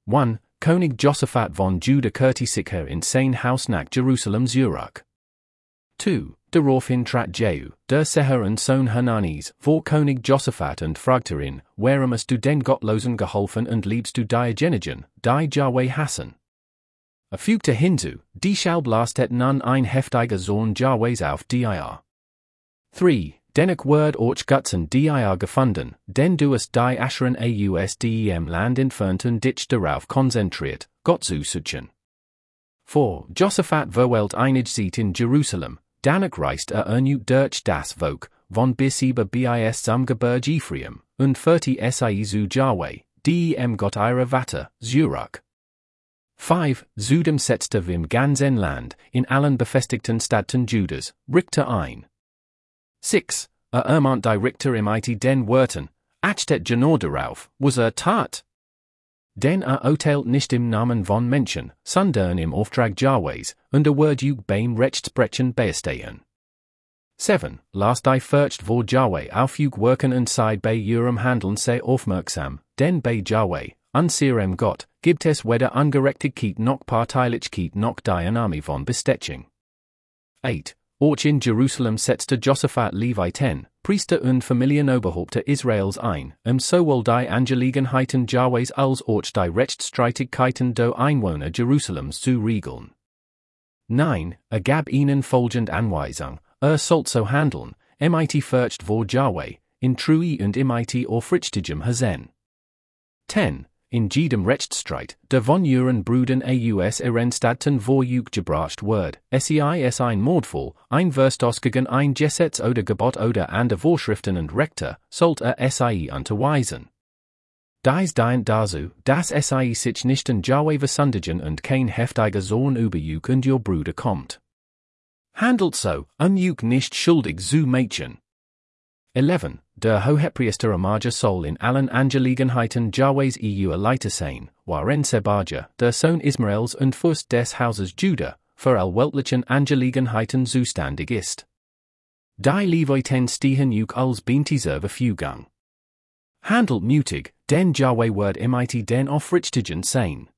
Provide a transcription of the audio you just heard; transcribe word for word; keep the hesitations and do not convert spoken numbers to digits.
one. König Josaphat von Juda Kurtisicher in sein Haus nach Jerusalem Zurich. two. Daraufhin trat Jehu, der Seher und Sohn Hananis, vor König Josaphat und fragte ihn, warum hast du den Gottlosen geholfen und liebst du die Genigen, die Jahwe hassen? Er fügte hinzu, die Schaublastet nun ein heftiger Zorn Jahwes auf dir. drei. Dennoch word och Gutzen dir gefunden, denn du hast die Ascheren aus dem Land entfernt und dich darauf konzentriert, Gott zu suchen. vier. Josaphat verwelt einig Zeit in Jerusalem, danach reist er erneut durch das Volk, von bis über bis zum Gebirge Ephraim, und führte sie zu Jahwe, dem Gott ihrer Vater, Zurich. fünf. Zudem setzte im ganzen Land, in allen befestigten Städten Judas, Richter ein. sechs. Er ermahnt die Richter im It den Worten, achtet genau darauf, was er tat. Denn er urteilt nicht im Namen von Menschen, sondern im Auftrag Jahwes, und er wird euch beim Rechtsbrechen beistehen. sieben. Lasst die Furcht vor Jahwe auf euch wirken und seid bei eurem Handeln sehr aufmerksam, denn bei Jahwe, an seinem Gott, gibt es weder Ungerechtigkeit noch Parteilichkeit noch die Annahme von Bestechung. acht. Auch in Jerusalem setzte Josaphat Leviten, Priester und Familienoberhäupter Israels ein, um sowohl die Angelegenheiten Jahwes als auch die Rechtsstreitigkeiten der Einwohner Jerusalems zu regeln. neun. Er gab ihnen folgende Anweisung, er sollt so handeln, mit Furcht vor Jahwe, in Treue und mit Aufrichtigem Hasen. zehn. In jedem Rechtsstreit, der von euren Brüdern aus ihren Städten wo euch gebracht wird, sei es ein Mordfall, ein Verstoß gegen ein Gesetz oder Gebot oder andere Vorschriften und Rechte, sollt er sei unterweisen. Dies dient dazu, dass sei sich nicht in Jahwe versündigen und kein heftiger Zorn über euch und ihr Brüder kommt. Handelt so, um euch nicht schuldig zu machen. elf. Der Hohepriester Amaja soll in allen Angelegenheiten Jahwes eu Leiter sein, waren Sebaja, der Sohn Ismaels und Fürst des Hauses Juda, für all weltlichen Angelegenheiten zuständig ist. Die Leviten stehen euch als Binti zur Verfügung. Handelt mutig, denn Jahwe wird mit den Aufrichtigen sein.